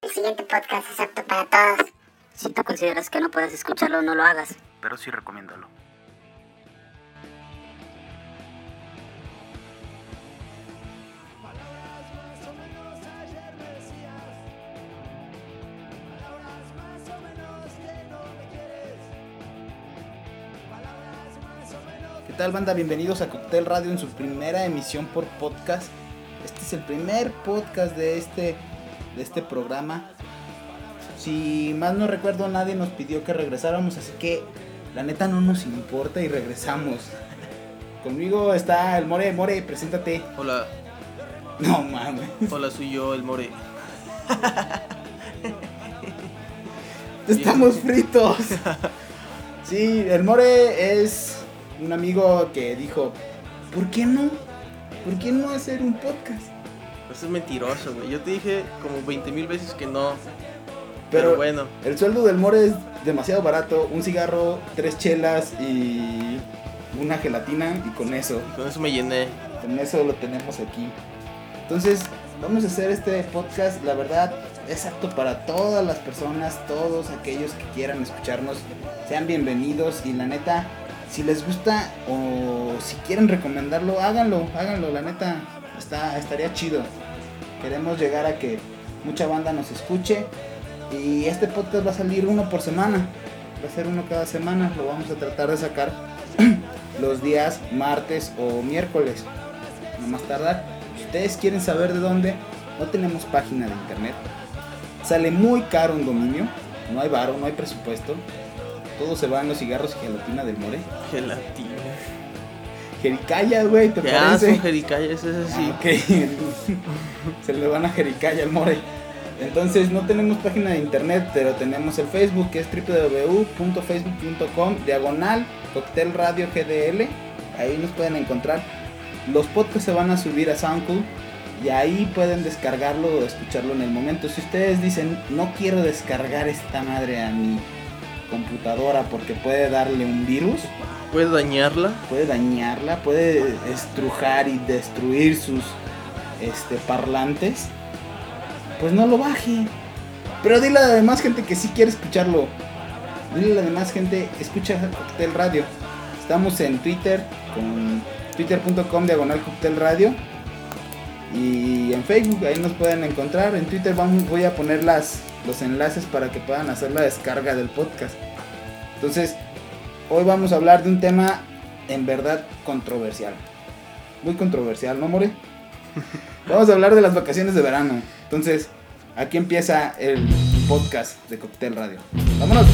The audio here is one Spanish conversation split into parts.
El siguiente podcast es apto para todos. Si tú consideras que no puedes escucharlo, no lo hagas. Pero sí recomiéndalo. ¿Qué tal, banda? Bienvenidos a Cóctel Radio en su primera emisión por podcast. Este es el primer podcast de este programa. Si más no recuerdo, nadie nos pidió que regresáramos, así que la neta no nos importa y regresamos. Conmigo está el More. More, preséntate. Hola. No mames. Hola, soy yo, el More. Estamos fritos. Sí, el More es un amigo que dijo, ¿por qué no? ¿Por qué no hacer un podcast? Eso es mentiroso, güey. Yo te dije como 20,000 veces que no. Pero bueno. El sueldo del More es demasiado barato. Un cigarro, 3 chelas y una gelatina, y con eso Me llené. Con eso lo tenemos aquí. Entonces vamos a hacer este podcast. La verdad es apto para todas las personas. Todos aquellos que quieran escucharnos sean bienvenidos. Y la neta, si les gusta o si quieren recomendarlo, háganlo. La neta estaría chido. Queremos llegar a que mucha banda nos escuche. Y este podcast va a salir uno por semana. Va a ser uno cada semana. Lo vamos a tratar de sacar los días martes o miércoles, no más tardar. Si ustedes quieren saber de dónde, no tenemos página de internet. Sale muy caro un dominio. No hay varo, no hay presupuesto. Todo se va en los cigarros y gelatina del More. Gelatina. Jericaya, güey, ¿te ¿Qué parece? son jericayas? Es así. Okay. Se le van a Jericaya al More. Entonces no tenemos página de internet, pero tenemos el Facebook, que es www.facebook.com/Cóctel Radio GDL. Ahí nos pueden encontrar. Los podcasts se van a subir a SoundCloud y ahí pueden descargarlo o escucharlo en el momento. Si ustedes dicen, no quiero descargar esta madre a mi computadora porque puede darle un virus, ¿Puedes dañarla? puede estrujar y destruir sus parlantes, pues no lo baje. Pero dile a la demás gente que sí quiere escucharlo. Dile a la demás gente, escucha Cóctel Radio. Estamos en Twitter con twitter.com/Cóctel Radio. Y en Facebook, ahí nos pueden encontrar. En Twitter voy a poner los enlaces para que puedan hacer la descarga del podcast. Entonces, hoy vamos a hablar de un tema en verdad controversial. Muy controversial, ¿no, More? Vamos a hablar de las vacaciones de verano. Entonces, aquí empieza el podcast de Cóctel Radio. ¡Vámonos!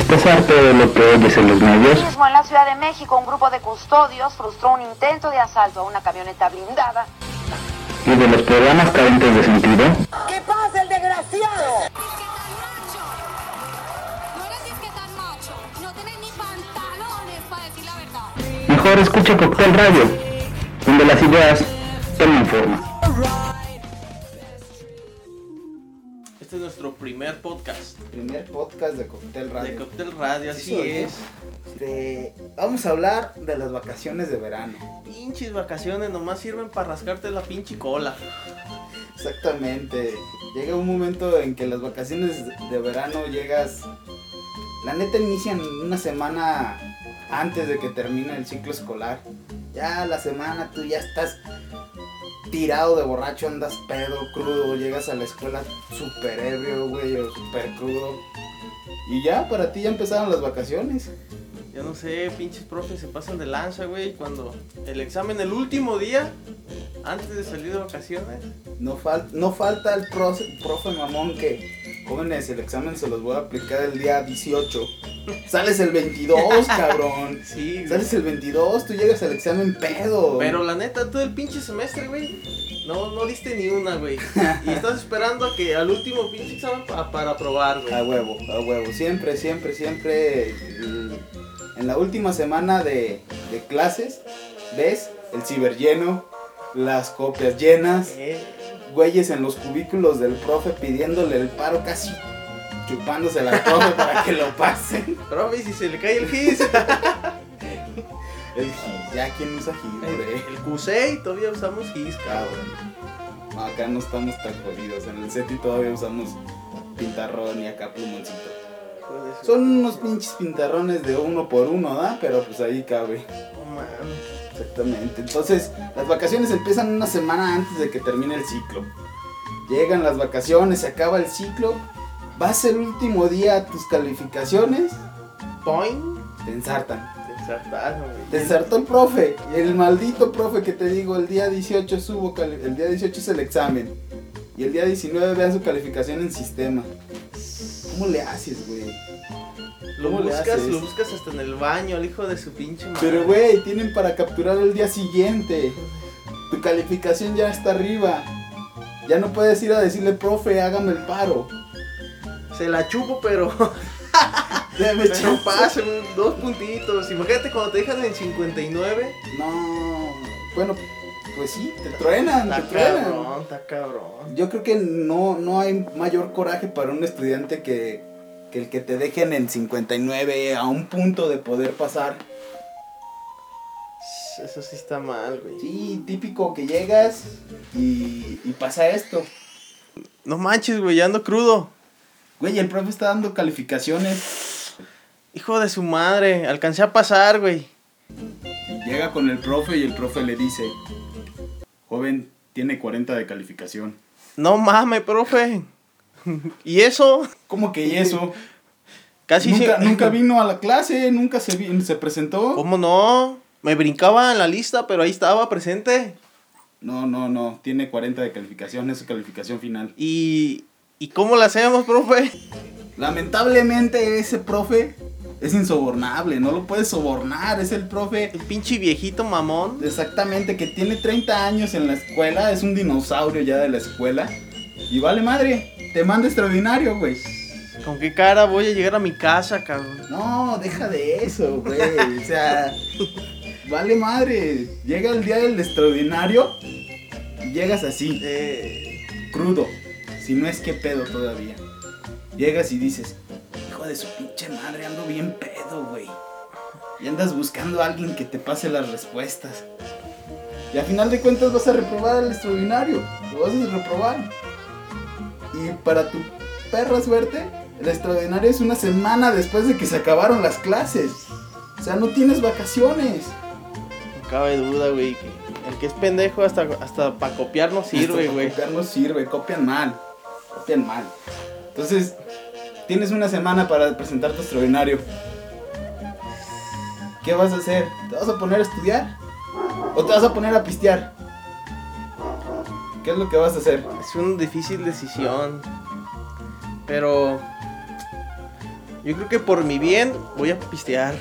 expresar todo lo que oyes en los medios. Mismo en la Ciudad de México, un grupo de custodios frustró un intento de asalto a una camioneta blindada. Y de los programas carentes de sentido. ¿Qué pasa, el desgraciado? Mejor escucha Cóctel Radio, donde las ideas toman forma. Este es nuestro primer podcast. Primer podcast de Cóctel Radio. De Cóctel Radio, así es. Vamos a hablar de las vacaciones de verano. Pinches vacaciones nomás sirven para rascarte la pinche cola. Exactamente. Llega un momento en que las vacaciones de verano llegas... La neta inician una semana antes de que termine el ciclo escolar. Ya la semana tú ya estás tirado de borracho, andas pedo, crudo, llegas a la escuela súper ebrio, güey, o súper crudo. Y ya, para ti ya empezaron las vacaciones. Yo no sé, pinches profes se pasan de lanza, güey, cuando el examen el último día, antes de salir de vacaciones. No falta el profe mamón que, jóvenes, el examen se los voy a aplicar el día 18. Sales el 22, cabrón. Sí, güey. Sales el 22, tú llegas al examen pedo. Pero la neta, todo el pinche semestre, güey, no diste ni una, güey. Y estás esperando a que al último pinche examen para aprobar, güey. A huevo. Siempre. En la última semana de clases, ves el ciber lleno, las copias llenas, güeyes en los cubículos del profe pidiéndole el paro, casi chupándosela al profe para que lo pasen. Profe, si se le cae el GIS. El GIS, ya quién usa GIS, güey. El QC todavía usamos GIS, cabrón. No, acá no estamos tan jodidos, en el CETI todavía usamos pintarrón y acá plumoncito. Son unos pinches pintarrones de 1 por 1, ¿da? Pero pues ahí cabe. Oh, man. Exactamente. Entonces, las vacaciones empiezan una semana antes de que termine el ciclo. Llegan las vacaciones, se acaba el ciclo. Vas el último día, tus calificaciones. Point. Te ensartan. Güey. Te ensartó el profe. El maldito profe que te digo, el día 18 el día 18 es el examen. Y el día 19 vean su calificación en sistema. ¿Cómo le haces, güey? Lo buscas hasta en el baño, al hijo de su pinche madre. Pero, güey, tienen para capturar el día siguiente. Tu calificación ya está arriba. Ya no puedes ir a decirle, profe, hágame el paro. Se la chupo, pero... Déjame no pasa, 2 puntitos. Imagínate cuando te dejan en 59. No, bueno, pues sí, te truenan, Está cabrón. Yo creo que no hay mayor coraje para un estudiante que el que te dejen en 59 a un punto de poder pasar. Eso sí está mal, güey. Sí, típico que llegas y pasa esto. No manches, güey, ya ando crudo. Güey, el profe está dando calificaciones. Hijo de su madre, alcancé a pasar, güey. Llega con el profe y el profe le dice, joven, tiene 40 de calificación. No mames, profe. ¿Y eso? ¿Cómo que y eso? Casi nunca vino a la clase, nunca se presentó. ¿Cómo no? Me brincaba en la lista, pero ahí estaba presente. No, tiene 40 de calificación, es su calificación final. ¿Y cómo la hacemos, profe? Lamentablemente ese profe es insobornable, no lo puedes sobornar, es el profe... El pinche viejito mamón. Exactamente, que tiene 30 años en la escuela, es un dinosaurio ya de la escuela. Y vale madre, te manda extraordinario, güey. ¿Con qué cara voy a llegar a mi casa, cabrón? No, deja de eso, güey, o sea... Vale madre, llega el día del extraordinario y llegas así, crudo, si no es que pedo todavía. Llegas y dices, hijo de su pinche madre, ando bien pedo, güey. Y andas buscando a alguien que te pase las respuestas. Y al final de cuentas vas a reprobar el extraordinario, lo vas a reprobar. Y para tu perra suerte, el extraordinario es una semana después de que se acabaron las clases. O sea, no tienes vacaciones. No cabe duda, güey. El que es pendejo hasta para copiar no sirve, güey. Copiar no sirve, copian mal. Entonces, tienes una semana para presentar tu extraordinario. ¿Qué vas a hacer? ¿Te vas a poner a estudiar? ¿O te vas a poner a pistear? ¿Qué es lo que vas a hacer? Es una difícil decisión. Pero Yo creo que por mi bien voy a pistear.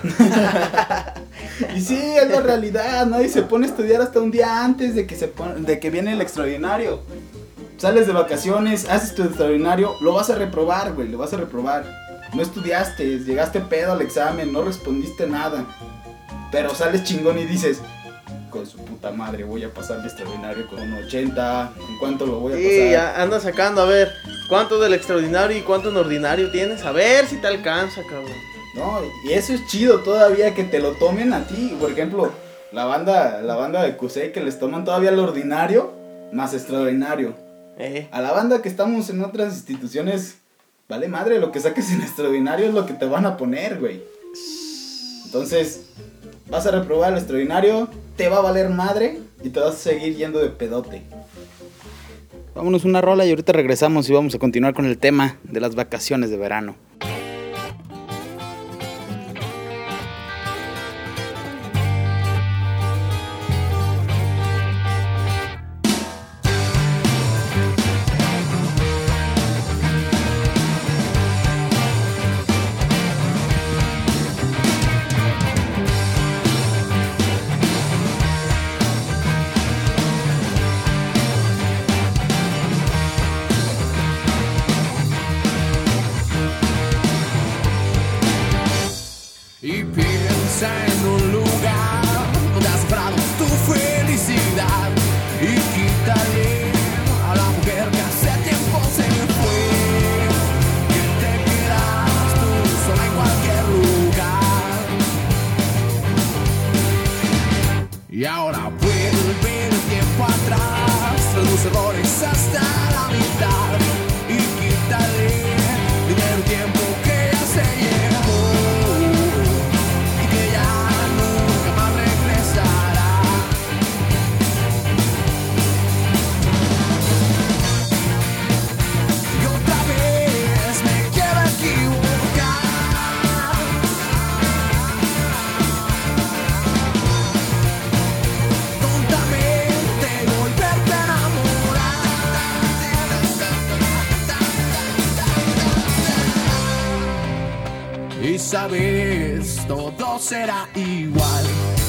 Y sí, es la realidad, ¿no? Y se pone a estudiar hasta un día antes de que viene el extraordinario. Sales de vacaciones, haces tu extraordinario, lo vas a reprobar, güey, lo vas a reprobar. No estudiaste, llegaste pedo al examen, no respondiste nada. Pero sales chingón y dices, con su puta madre, voy a pasar el extraordinario con un 80, ¿en cuánto lo voy a pasar? Sí, anda sacando, a ver, ¿cuánto del extraordinario y cuánto en ordinario tienes? A ver si te alcanza, cabrón. No, y eso es chido todavía, que te lo tomen a ti. Por ejemplo, la banda de Cusey, que les toman todavía el ordinario más extraordinario. A la banda que estamos en otras instituciones, vale madre, lo que saques en extraordinario es lo que te van a poner, güey. Entonces, vas a reprobar el extraordinario, te va a valer madre y te vas a seguir yendo de pedote. Vámonos una rola y ahorita regresamos y vamos a continuar con el tema de las vacaciones de verano. Y piensa en un lugar donde has brado tu felicidad y quítale a la mujer que hace tiempo se fue, que te quedas tú sola en cualquier lugar. Y ahora vuelve el tiempo atrás, reduce errores hasta la mitad y quítale dinero y tiempo que ya se llevó. Y sabes, todo será igual.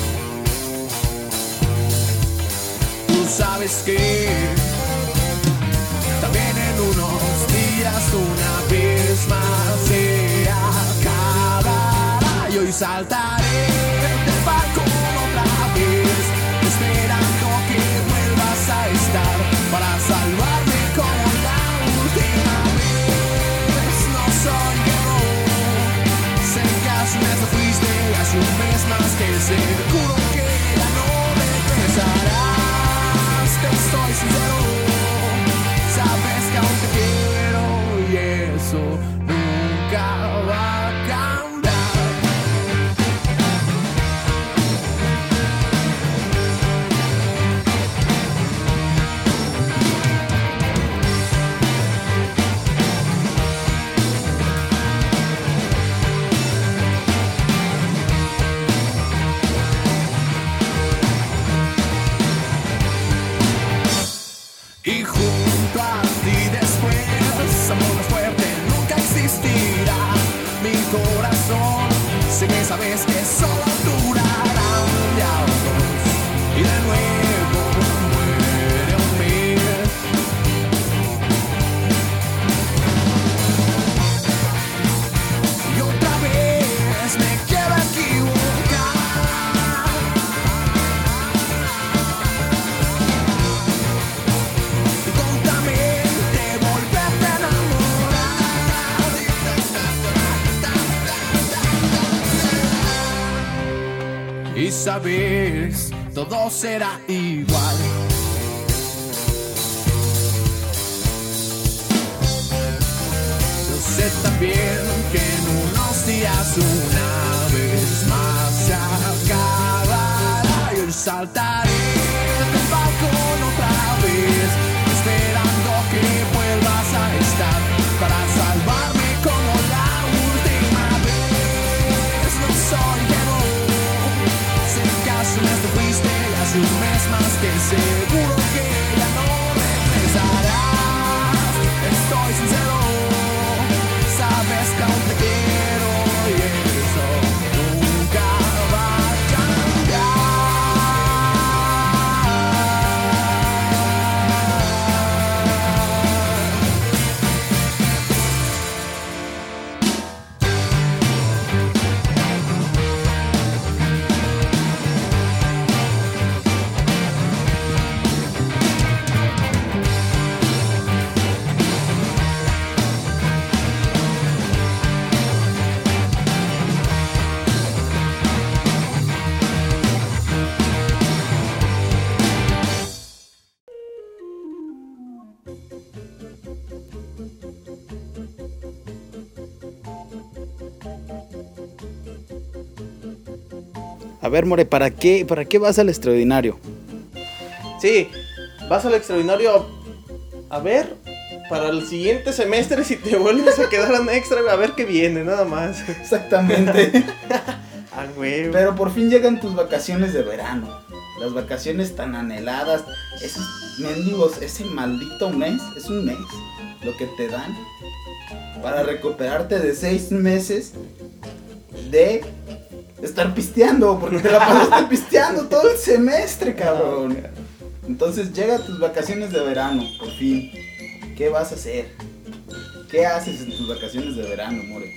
Tú sabes que también en unos días una vez más se acabará. Y hoy saltaré del balcón otra vez, esperando que vuelvas a estar para salvarme como la última vez. No soy yo. Hace un mes no fuiste, hace un mes más que seguro que ya no regresarás. Te estoy sincero, sabes que aún te quiero y eso nunca va a cambiar. Y junto a ti después, amor más fuerte nunca existirá. Mi corazón sé que sabes que solo durará un día o dos, y de nuevo muere un mes. Y otra vez me quiero equivocar. Y sabes, todo será igual. Yo sé también que en unos días una vez más se acabará. Y hoy saltaré del balcón otra vez, esperando que vuelvas a estar para salvarme como la última vez. No soy yo. Hace un mes te fuiste y hace un mes más que seguro que ya no regresarás. Estoy sincero, sabes que aún te quiero A ver, More, ¿para qué vas al extraordinario? Sí, vas al extraordinario a ver para el siguiente semestre si te vuelves a quedar en extra, a ver qué viene, nada más. Exactamente. Ah, güey. Pero por fin llegan tus vacaciones de verano. Las vacaciones tan anheladas. Esos mendigos, ese maldito mes, es un mes lo que te dan para recuperarte de 6 meses de estar pisteando, porque te la pasaste pisteando todo el semestre, cabrón. Entonces llega tus vacaciones de verano, por fin. ¿Qué vas a hacer? ¿Qué haces en tus vacaciones de verano, More?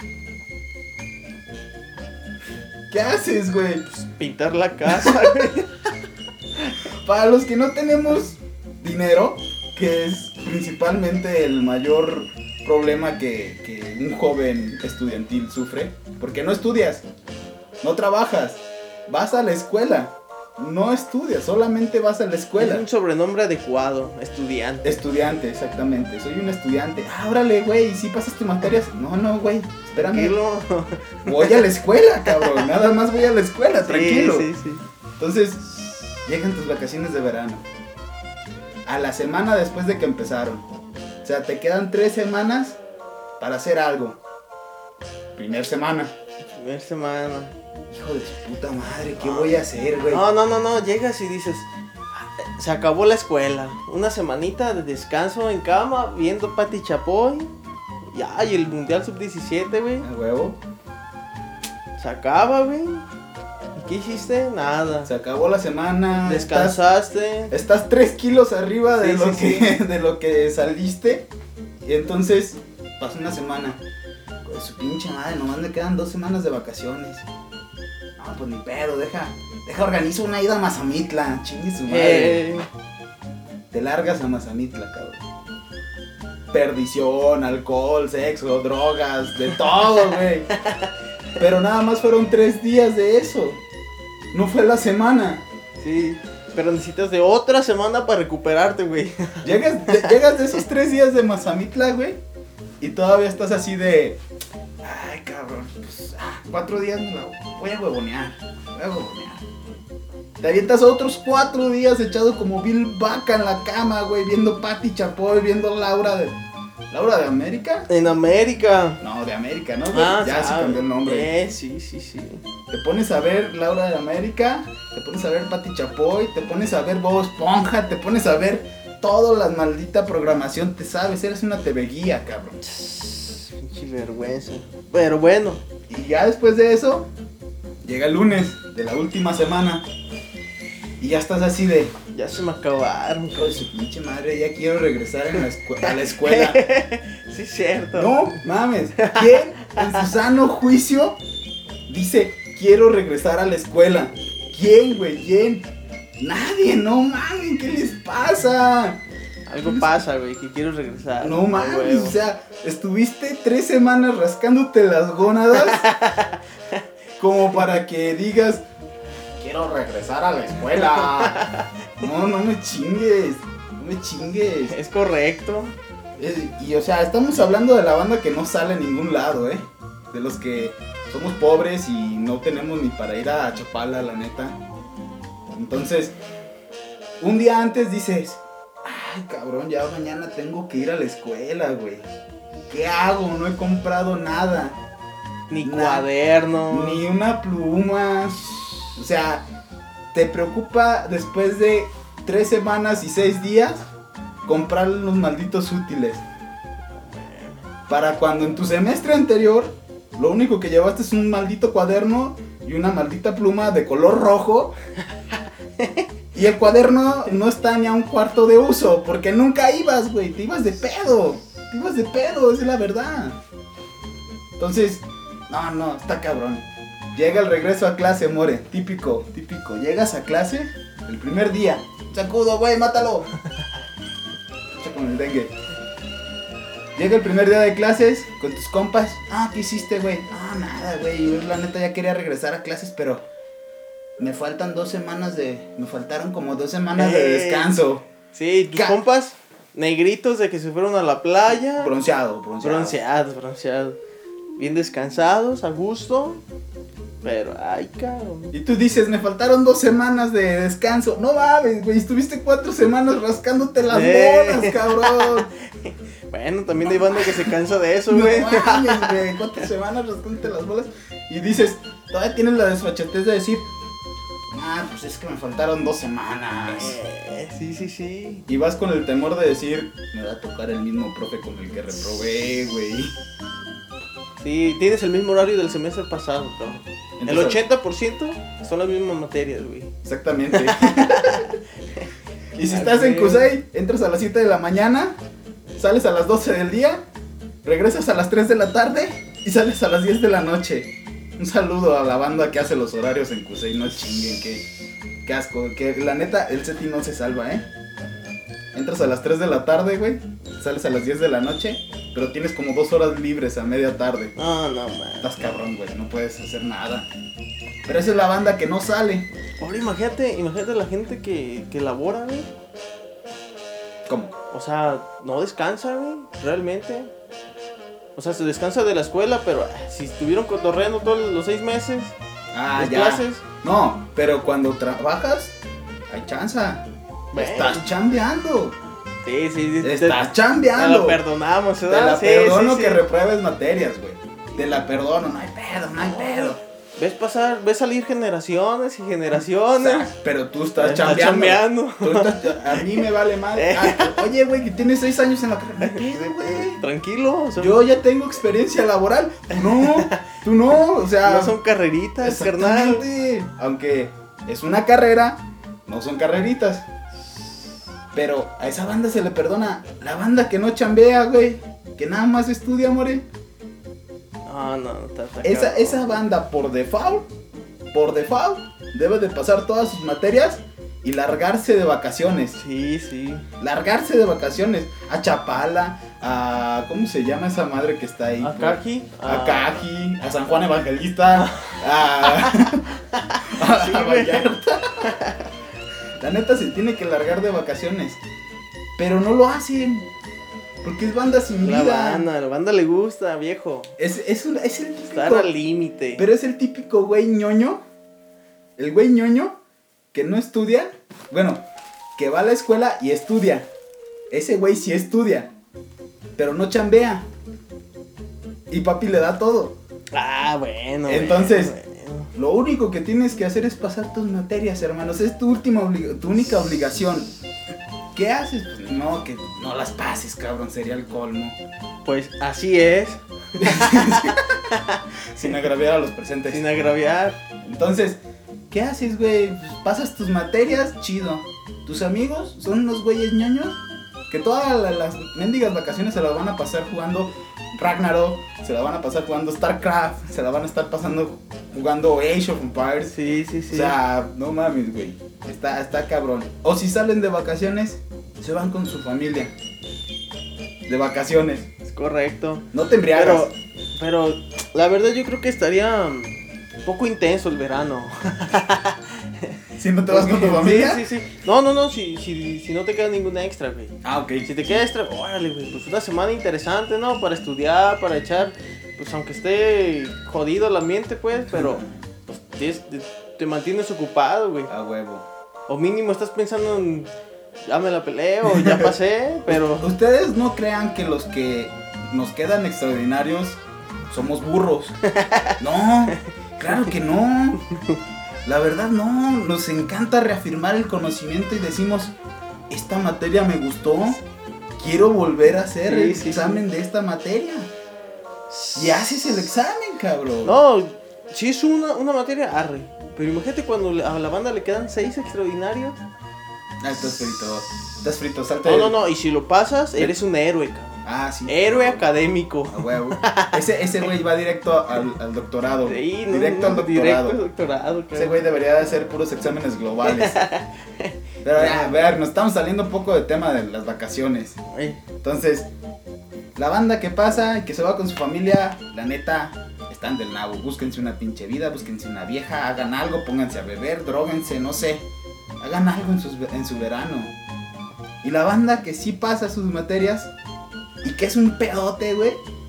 ¿Qué haces, güey? Pues, pintar la casa, güey. Para los que no tenemos dinero, que es principalmente el mayor problema que un joven estudiantil sufre, porque no estudias, no trabajas, vas a la escuela, no estudias, solamente vas a la escuela. Es un sobrenombre adecuado, estudiante. Estudiante, exactamente, soy un estudiante. Ah, órale, güey, ¿sí pasas tus materias? No, güey, espérame. Tranquilo. Voy a la escuela, cabrón, nada más voy a la escuela, tranquilo. Sí. Entonces, llegan tus vacaciones de verano. A la semana después de que empezaron. O sea, te quedan 3 semanas para hacer algo. Primera semana. Hijo de su puta madre, ¿qué voy a hacer, güey? No, llegas y dices, se acabó la escuela, una semanita de descanso en cama, viendo Pati Chapoy, ya, y el Mundial Sub-17, güey, A huevo. se acaba, güey, ¿y qué hiciste? Nada, Se acabó la semana. descansaste, Estás 3 kilos arriba de, Sí, de lo que saliste. Y entonces, pasó una semana. Pues su pinche madre, nomás me quedan 2 semanas de vacaciones. No, pues ni pedo, deja organizo una ida a Mazamitla, chingue su madre. Te largas a Mazamitla, cabrón. Perdición, alcohol, sexo, drogas, de todo, güey. Pero nada más fueron 3 días de eso. No fue la semana. Sí, pero necesitas de otra semana para recuperarte, güey. Llegas de esos 3 días de Mazamitla, güey. Y todavía estás así de... Ay, cabrón, pues 4 días me la voy a huevonear. Te avientas otros 4 días echado como Bill Vaca en la cama, güey, viendo Pati Chapoy, viendo ¿Laura de América? En América. No, de América, ¿no? Ya se cambió el nombre. Sí. Te pones a ver Laura de América, te pones a ver Pati Chapoy, te pones a ver Bob Esponja, te pones a ver toda la maldita programación, te sabes, eres una TV guía, cabrón. Pinche vergüenza. Pero bueno. Y ya después de eso, llega el lunes de la última semana. Y ya estás así de... Ya se me acabaron. Hijo de su pinche madre, ya quiero regresar a la escuela. Sí, cierto. No, mames. ¿Quién en su sano juicio dice, quiero regresar a la escuela? ¿Quién, güey? ¿Quién? Nadie, no mames, ¿qué les pasa? Algo pasa, güey, que quiero regresar. No mames, o sea, estuviste 3 semanas rascándote las gónadas como para que digas, quiero regresar a la escuela. No me chingues, Es correcto. Y o sea, estamos hablando de la banda que no sale a ningún lado, de los que somos pobres y no tenemos ni para ir a Chapala, la neta. Entonces, un día antes dices, ay, cabrón, ya mañana tengo que ir a la escuela, güey. ¿Qué hago? No he comprado nada. Ni cuaderno. Ni una pluma. O sea, te preocupa después de 3 semanas y 6 días comprar los malditos útiles. Para cuando en tu semestre anterior lo único que llevaste es un maldito cuaderno y una maldita pluma de color rojo. Y el cuaderno no está ni a un cuarto de uso, porque nunca ibas, güey, te ibas de pedo, esa es la verdad. Entonces, no, está cabrón. Llega el regreso a clase, More, típico. Llegas a clase, el primer día, sacudo, güey, mátalo. Echa con el dengue. Llega el primer día de clases, con tus compas. ¿Qué hiciste, güey? Nada, güey, yo la neta ya quería regresar a clases, pero... Me faltaron como 2 semanas de descanso. Sí, tus compas negritos de que se fueron a la playa. Bronceado. bien descansados, a gusto. Pero, ay, cabrón. Y tú dices, me faltaron 2 semanas de descanso. No mames, güey, estuviste 4 semanas rascándote las bolas, cabrón. Bueno, también hay banda que se cansa de eso, No güey. mames, güey, 4 semanas rascándote las bolas. Y dices, todavía tienes la desfachatez de decir, pues es que me faltaron 2 semanas. Sí. Y vas con el temor de decir, me va a tocar el mismo profe con el que reprobé, güey. Sí, tienes el mismo horario del semestre pasado, cabrón. El Entonces, 80% son las mismas materias, güey. Exactamente. Y si estás en CUSEI, entras a las 7 de la mañana, sales a las 12 del día, regresas a las 3 de la tarde y sales a las 10 de la noche. Un saludo a la banda que hace los horarios en CUSEI, no chinguen, qué asco. Que la neta, el SETI no se salva, Entras a las 3 de la tarde, güey, sales a las 10 de la noche, pero tienes como 2 horas libres a media tarde. No, man. Estás cabrón, güey, no puedes hacer nada. Pero esa es la banda que no sale. Ahora imagínate la gente que labora, güey. ¿Cómo? O sea, no descansa, güey, realmente. O sea, se descansa de la escuela, pero si estuvieron cotorreando todos los 6 meses, las clases. No, pero cuando trabajas, hay chanza. Bueno. Estás chambeando. Sí. Estás Te chambeando. la perdonamos, Te ¿verdad? la Sí, perdono sí. que repruebes materias, güey. Te la perdono, no hay pedo. Ves salir generaciones y generaciones. O sea, pero tú estás Estás chambeando. chambeando. A mí me vale madre. Oye, güey, que tienes 6 años en la carrera. No hay pedo, güey. Tranquilo. Yo ya tengo experiencia laboral. Tú no, o sea. No son carreritas, carnal. Exactamente. Aunque es una carrera, no son carreritas. Pero a esa banda se le perdona. La banda que no chambea, güey. Que nada más estudia, more. No, está Esa banda por default, debe de pasar todas sus materias y largarse de vacaciones. Sí. Largarse de vacaciones. A Chapala, a... ¿cómo se llama esa madre que está ahí? A Caji. A Caji, a San Juan Evangelista, a Vallarta. La neta se tiene que largar de vacaciones. Pero no lo hacen. Porque es banda sin vida. La banda le gusta, viejo. Es el típico. Estar al límite. Pero es el típico güey ñoño. El güey ñoño que no estudia. Bueno, que va a la escuela y estudia. Ese güey sí estudia. Pero no chambea. Y papi le da todo. Bueno. Entonces, bueno. Lo único que tienes que hacer es pasar tus materias, hermanos. Es tu única obligación. ¿Qué haces? Pues no, que no las pases, cabrón. Sería el colmo. Pues así es. Sin agraviar a los presentes. Sin agraviar. Entonces, ¿qué haces, güey? Pues pasas tus materias, chido. ¿Tus amigos son unos güeyes ñoños? Que todas las mendigas vacaciones se las van a pasar jugando Ragnarok, se la van a pasar jugando StarCraft, se la van a estar pasando jugando Age of Empires. Sí. O sea, no mames, güey. Está cabrón. O si salen de vacaciones, se van con su familia. De vacaciones. Es correcto. No te embriagas. Pero la verdad yo creo que estaría un poco intenso el verano. Si no te vas con tu familia. Sí. No, si no te queda ningún extra, güey. Ok. Si te queda extra, órale, güey, pues una semana interesante, ¿no? Para estudiar, para echar, pues aunque esté jodido el ambiente, pues, pero pues, te mantienes ocupado, güey. A huevo. O mínimo estás pensando en, ya me la peleo, ya pasé, pero... Ustedes no crean que los que nos quedan extraordinarios somos burros. No, claro que no. La verdad no, nos encanta reafirmar el conocimiento y decimos, esta materia me gustó, quiero volver a hacer el examen de esta materia. Y haces el examen, cabrón. No, si es una materia, arre. Pero imagínate cuando a la banda le quedan 6 extraordinarios. Estás frito, salte. No, y si lo pasas, eres un héroe, cabrón. Sí. Héroe académico. A huevo. Ese güey va directo al doctorado. Sí, directo al doctorado. Claro. Ese güey debería de hacer puros exámenes globales. Pero a ver, nos estamos saliendo un poco del tema de las vacaciones. Entonces, la banda que pasa y que se va con su familia, la neta, están del nabo. Búsquense una pinche vida, búsquense una vieja, hagan algo, pónganse a beber, dróguense, no sé. Hagan algo en su verano. Y la banda que sí pasa sus materias y que es un pedote, güey,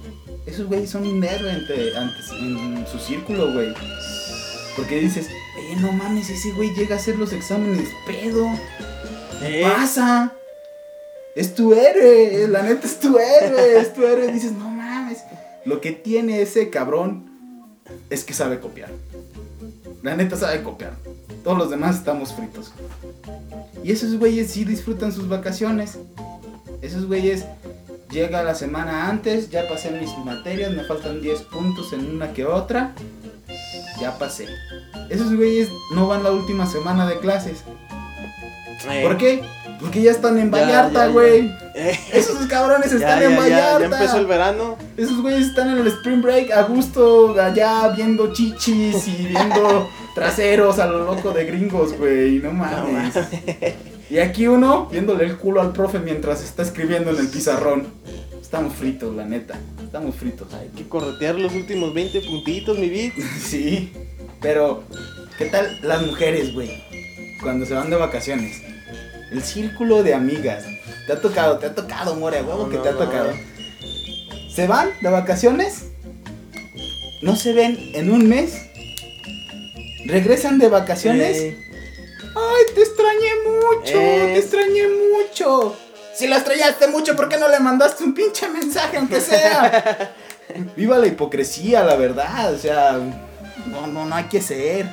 esos güeyes son un héroe en su círculo, güey. Porque dices, no mames, ese güey llega a hacer los exámenes pedo. ¿Qué pasa? Es tu héroe, la neta es tu héroe. Dices, no mames. Lo que tiene ese cabrón es que sabe copiar. La neta sabe copiar. Todos los demás estamos fritos. Y esos güeyes sí disfrutan sus vacaciones. Esos güeyes llega la semana antes, ya pasé mis materias, me faltan 10 puntos en una que otra. Ya pasé. Esos güeyes no van la última semana de clases. ¿Por qué? Porque ya están en Vallarta, güey. Esos cabrones están en Vallarta. Ya empezó el verano. Esos güeyes están en el Spring Break a gusto, allá viendo chichis y viendo traseros a lo loco de gringos, güey. No mames. Y aquí uno viéndole el culo al profe mientras está escribiendo en el pizarrón. Estamos fritos, la neta. Estamos fritos. Hay que corretear los últimos 20 puntitos, mi beat. Sí, pero ¿qué tal las mujeres, güey? Cuando se van de vacaciones. El círculo de amigas. Te ha tocado, more, huevo, que te ha tocado. Se van de vacaciones, no se ven en un mes, regresan de vacaciones. Ay, te extrañé mucho. Si la extrañaste mucho, ¿por qué no le mandaste un pinche mensaje, aunque sea? Viva la hipocresía, la verdad, o sea, no hay que ser.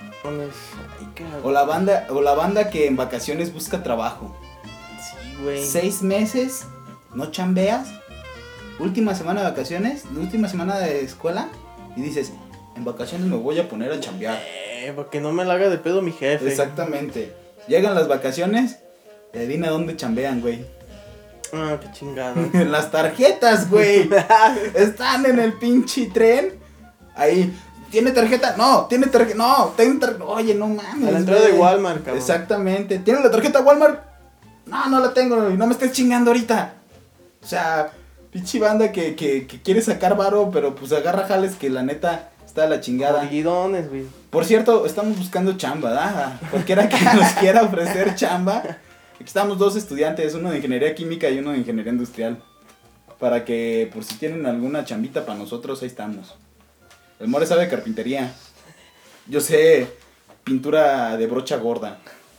O la banda que en vacaciones busca trabajo. Sí, güey. 6 meses, no chambeas. Última semana de vacaciones, última semana de escuela. Y dices, en vacaciones me voy a poner a chambear. Para que no me la haga de pedo mi jefe. Exactamente. Llegan las vacaciones, y adivina dónde chambean, güey. Ah, qué chingado. Las tarjetas, güey. Están en el pinche tren. Ahí. ¿Tiene tarjeta? No, tiene tarjeta. No, tiene tarjeta. Oye, no mames. A la entrada de Walmart, cabrón. Exactamente. ¿Tiene la tarjeta Walmart? No la tengo. No me estés chingando ahorita. O sea, pinche banda que quiere sacar varo, pero pues agarra jales que la neta está a la chingada. Jodidones, güey. Por cierto, estamos buscando chamba, ¿verdad? Cualquiera que nos quiera ofrecer chamba. Aquí estamos 2 estudiantes, uno de ingeniería química y uno de ingeniería industrial. Para que, por si tienen alguna chambita para nosotros, ahí estamos. El more sabe carpintería. Yo sé pintura de brocha gorda.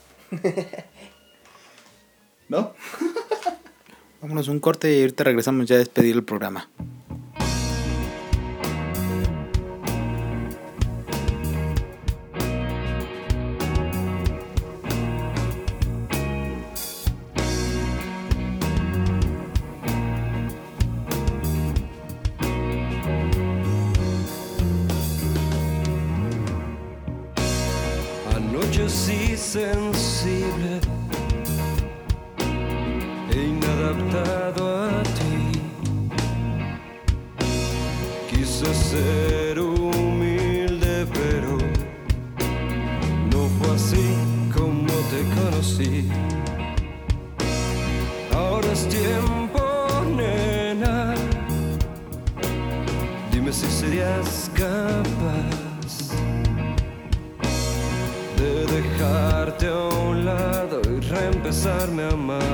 ¿No? Vámonos un corte y ahorita regresamos ya a despedir el programa. Anochecí sensible e inadaptado a ti. Quise ser humilde, pero no fue así como te conocí. Ahora es tiempo, nena. Dime si serías capaz de dejarte a un lado y reempezarme a amar.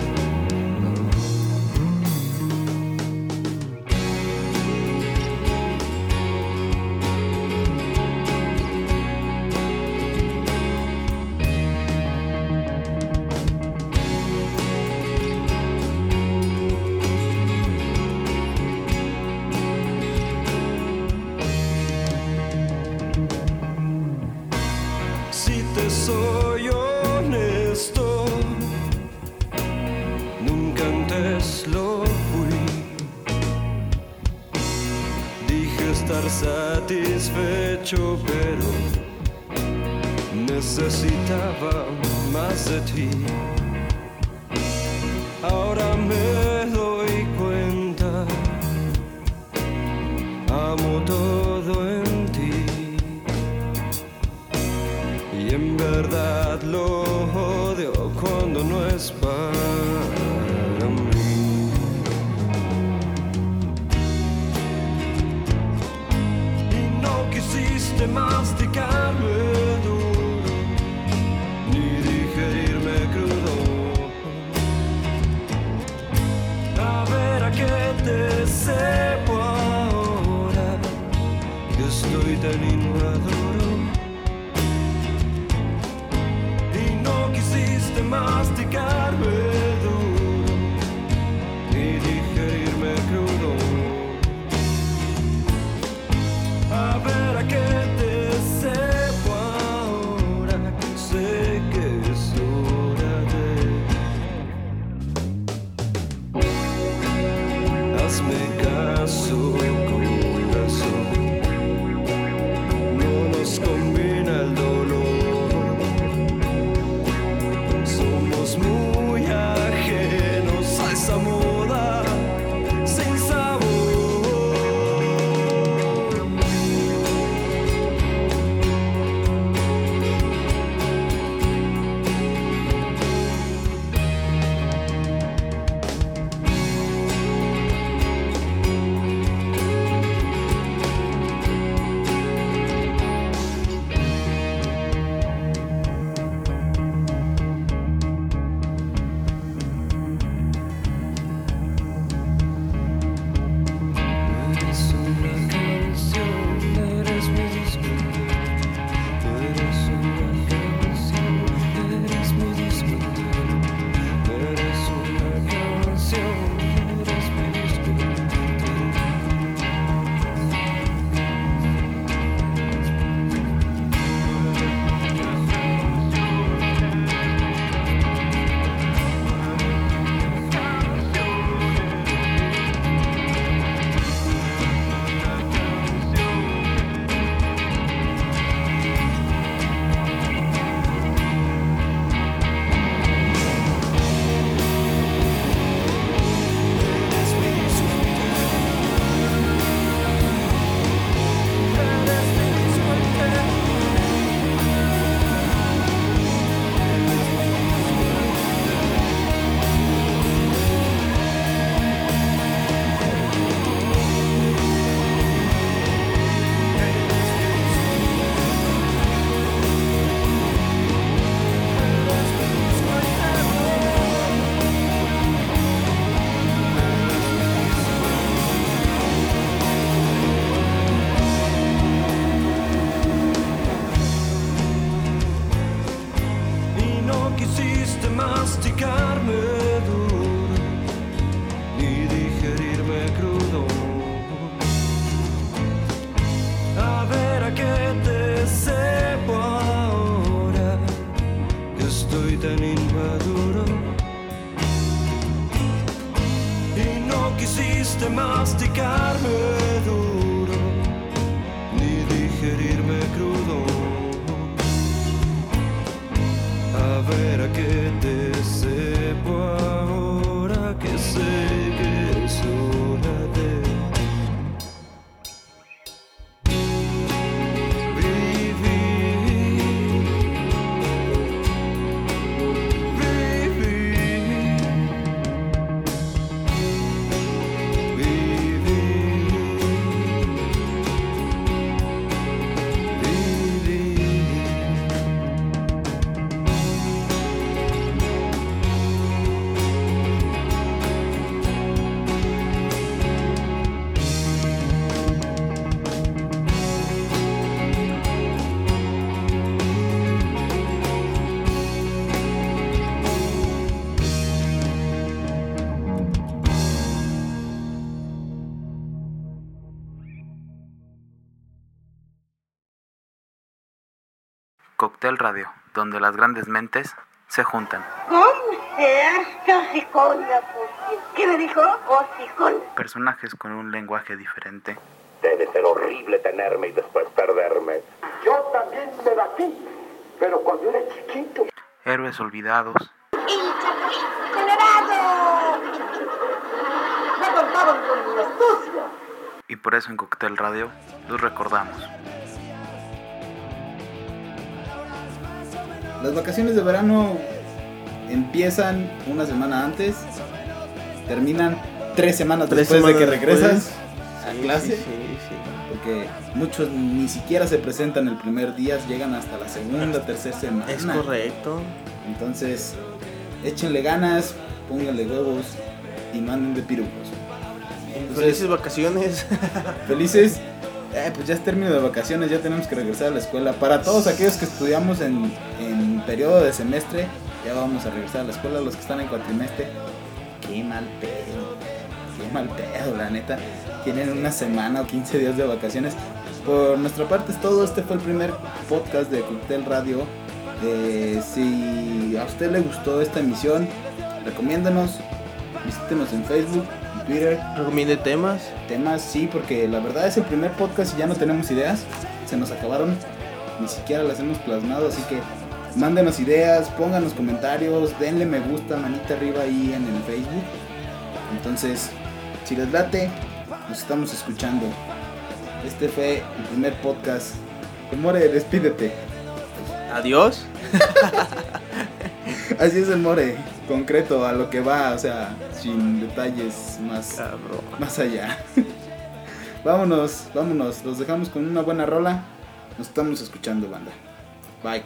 Si te soy honesto, nunca antes lo fui. Dije estar satisfecho, pero necesitaba más de ti. Ahora me doy cuenta, amo todo en ti. Y en verdad lo odio cuando no es para mí. Y no quisiste masticarme duro, ni digerirme crudo. A ver a qué te sepa. estoy tan inmaduro. Y no quisiste masticarme duro, ni digerirme crudo. A ver a qué te sepo ahora, sé que es hora de... Hazme caso, corazón, no nos combina el dolor. Somos muy ajenos a esa moda sin sabor. Eres una canción, eres mi disfrute. Eres una canción, eres mi disfrute. Eres una canción, eres mi disfrute. Y no quisiste masticarme duro, ni digerirme crudo. A ver a qué te sepo ahora, que estoy tan inmaduro. Y no quisiste masticarme duro, ni digerirme crudo. A ver a qué te sepo ahora, que sé que es hora de Cóctel Radio, donde las grandes mentes se juntan. ¿Qué me dijo? Hocicón. Personajes con un lenguaje diferente. Debe ser horrible tenerme y después perderme. Yo también me batí, pero cuando era chiquito. Héroes olvidados. ¡Generado! ¡Me contaron con mi astucia! Y por eso en Cóctel Radio los recordamos. Las vacaciones de verano empiezan una semana antes, terminan 3 semanas después de que regresas a clase. Sí. Porque muchos ni siquiera se presentan el primer día, llegan hasta la segunda, tercera semana. Es correcto. Entonces, échenle ganas, pónganle huevos y manden de piropos. Felices vacaciones. Felices Pues ya es término de vacaciones, ya tenemos que regresar a la escuela. Para todos aquellos que estudiamos en periodo de semestre, ya vamos a regresar a la escuela. Los que están en cuatrimestre, qué mal pedo, la neta. Tienen una semana o 15 días de vacaciones. Por nuestra parte es todo. Este fue el primer podcast de Cóctel Radio. Si a usted le gustó esta emisión, recomiéndanos, visítenos en Facebook, en Twitter. Recomiende temas. Sí, porque la verdad es el primer podcast y ya no tenemos ideas. Se nos acabaron, ni siquiera las hemos plasmado. Así que mándenos ideas, pónganos comentarios, denle me gusta, manita arriba ahí en el Facebook. Entonces, si les late, nos estamos escuchando. Este fue el primer podcast. More, despídete. Adiós. Así es el More, concreto, a lo que va, o sea, sin detalles más allá. Vámonos, los dejamos con una buena rola. Nos estamos escuchando, banda. Bye.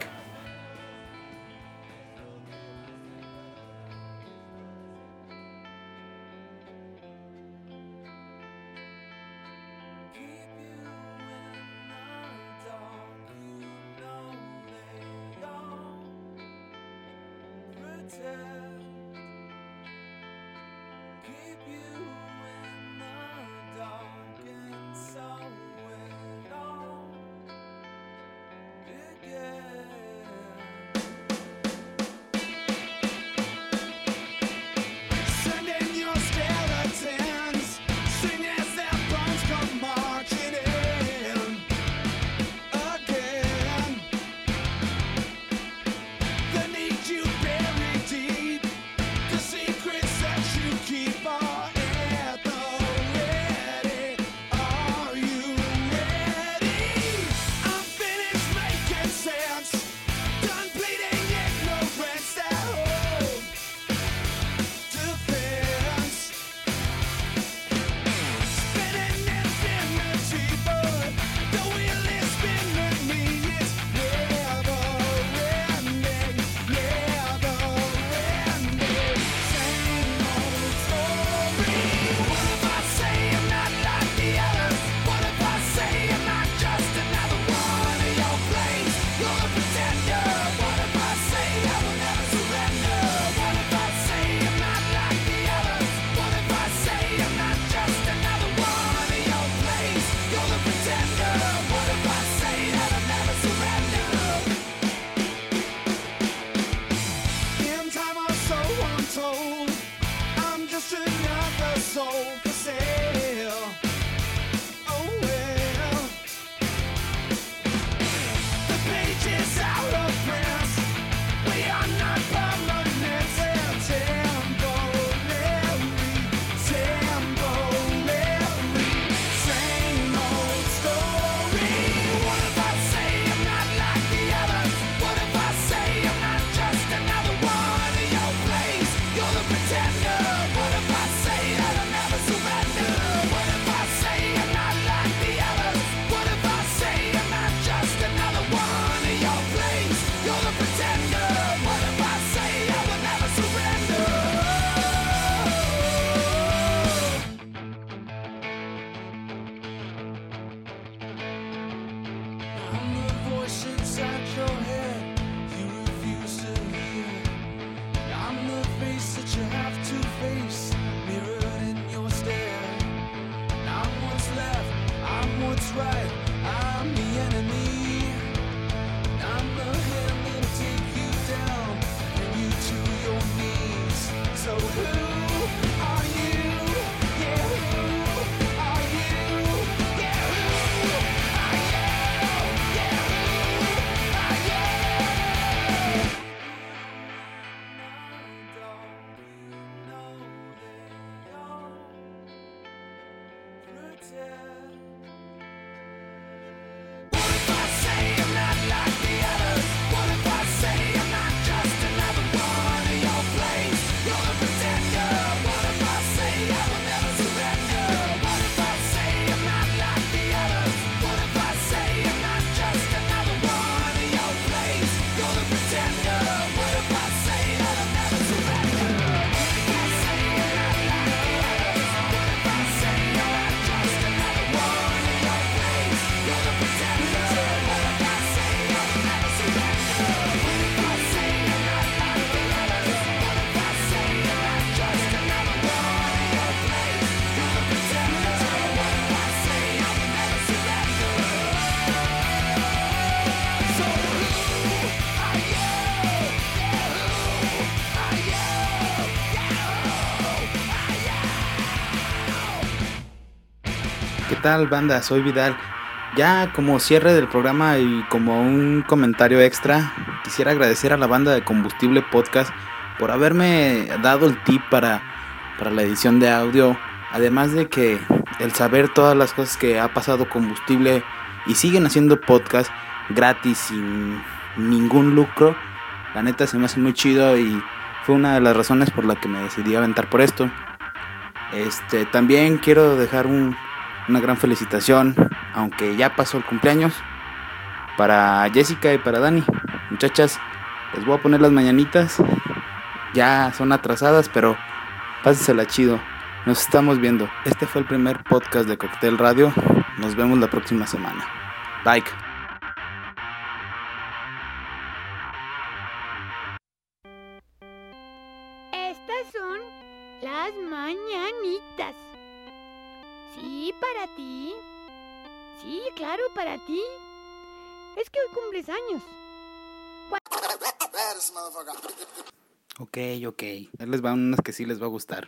Yeah. ¿Qué tal, banda? Soy Vidal. Ya como cierre del programa y como un comentario extra, quisiera agradecer a la banda de Combustible Podcast por haberme dado el tip para la edición de audio. Además de que el saber todas las cosas que ha pasado Combustible y siguen haciendo podcast gratis sin ningún lucro, la neta se me hace muy chido y fue una de las razones por la que me decidí a aventar por esto. También quiero dejar una gran felicitación, aunque ya pasó el cumpleaños, para Jessica y para Dani. Muchachas, les voy a poner las mañanitas. Ya son atrasadas, pero pásensela chido. Nos estamos viendo. Este fue el primer podcast de Cóctel Radio. Nos vemos la próxima semana. Bye. Estas son las mañanitas. Sí, para ti. Sí, claro, para ti. Es que hoy cumples años. Ok. Ahí les van unas que sí les va a gustar.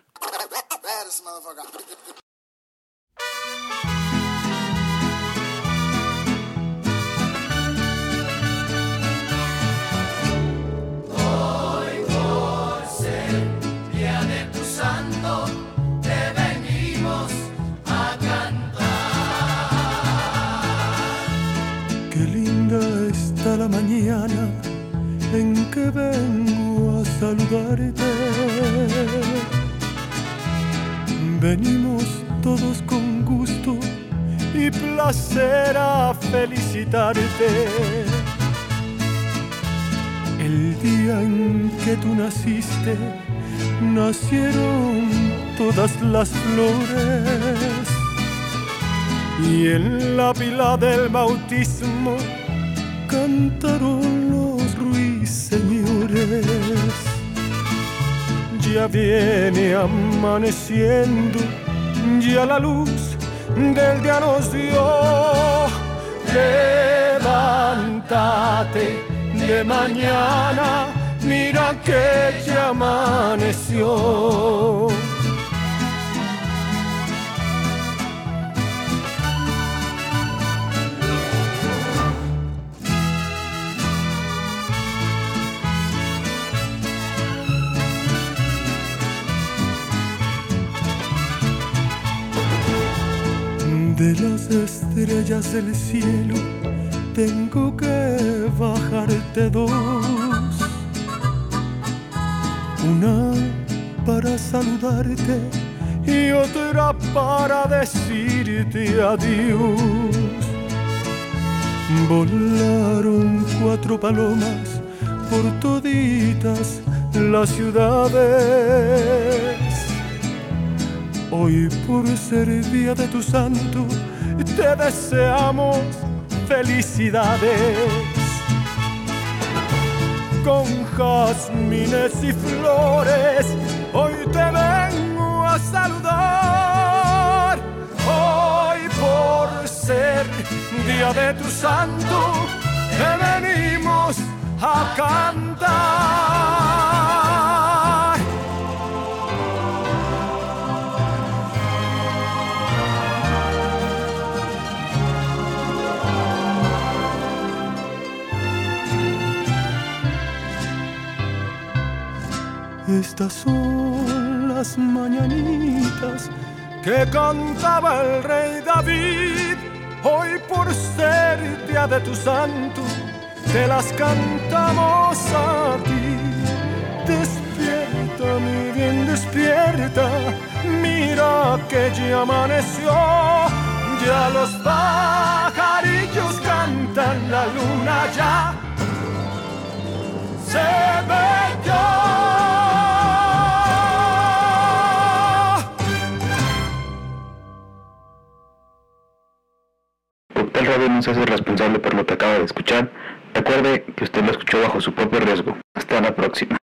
Hoy por ser día de tu santo, te venimos a cantar. Qué linda está la mañana en que vengo a saludarte. Venimos todos con gusto y placer a felicitarte. El día en que tú naciste, nacieron todas las flores. Y en la pila del bautismo cantaron los ruiseñores. Ya viene amaneciendo, ya la luz del día nos dio. Levántate de mañana, mira que ya amaneció. De las estrellas del cielo tengo que bajarte dos, una para saludarte y otra para decirte adiós. Volaron 4 palomas por toditas las ciudades. Hoy por ser día de tu santo, te deseamos felicidades. Con jazmines y flores, hoy te vengo a saludar. Hoy por ser día de tu santo, te venimos a cantar. Estas son las mañanitas que cantaba el rey David. Hoy por ser día de tu santo, te las cantamos a ti. Despierta, mi bien, despierta, mira que ya amaneció. Ya los pajarillos cantan, la luna ya se metió. Cóctel Radio no se hace responsable por lo que acaba de escuchar. Recuerde que usted lo escuchó bajo su propio riesgo. Hasta la próxima.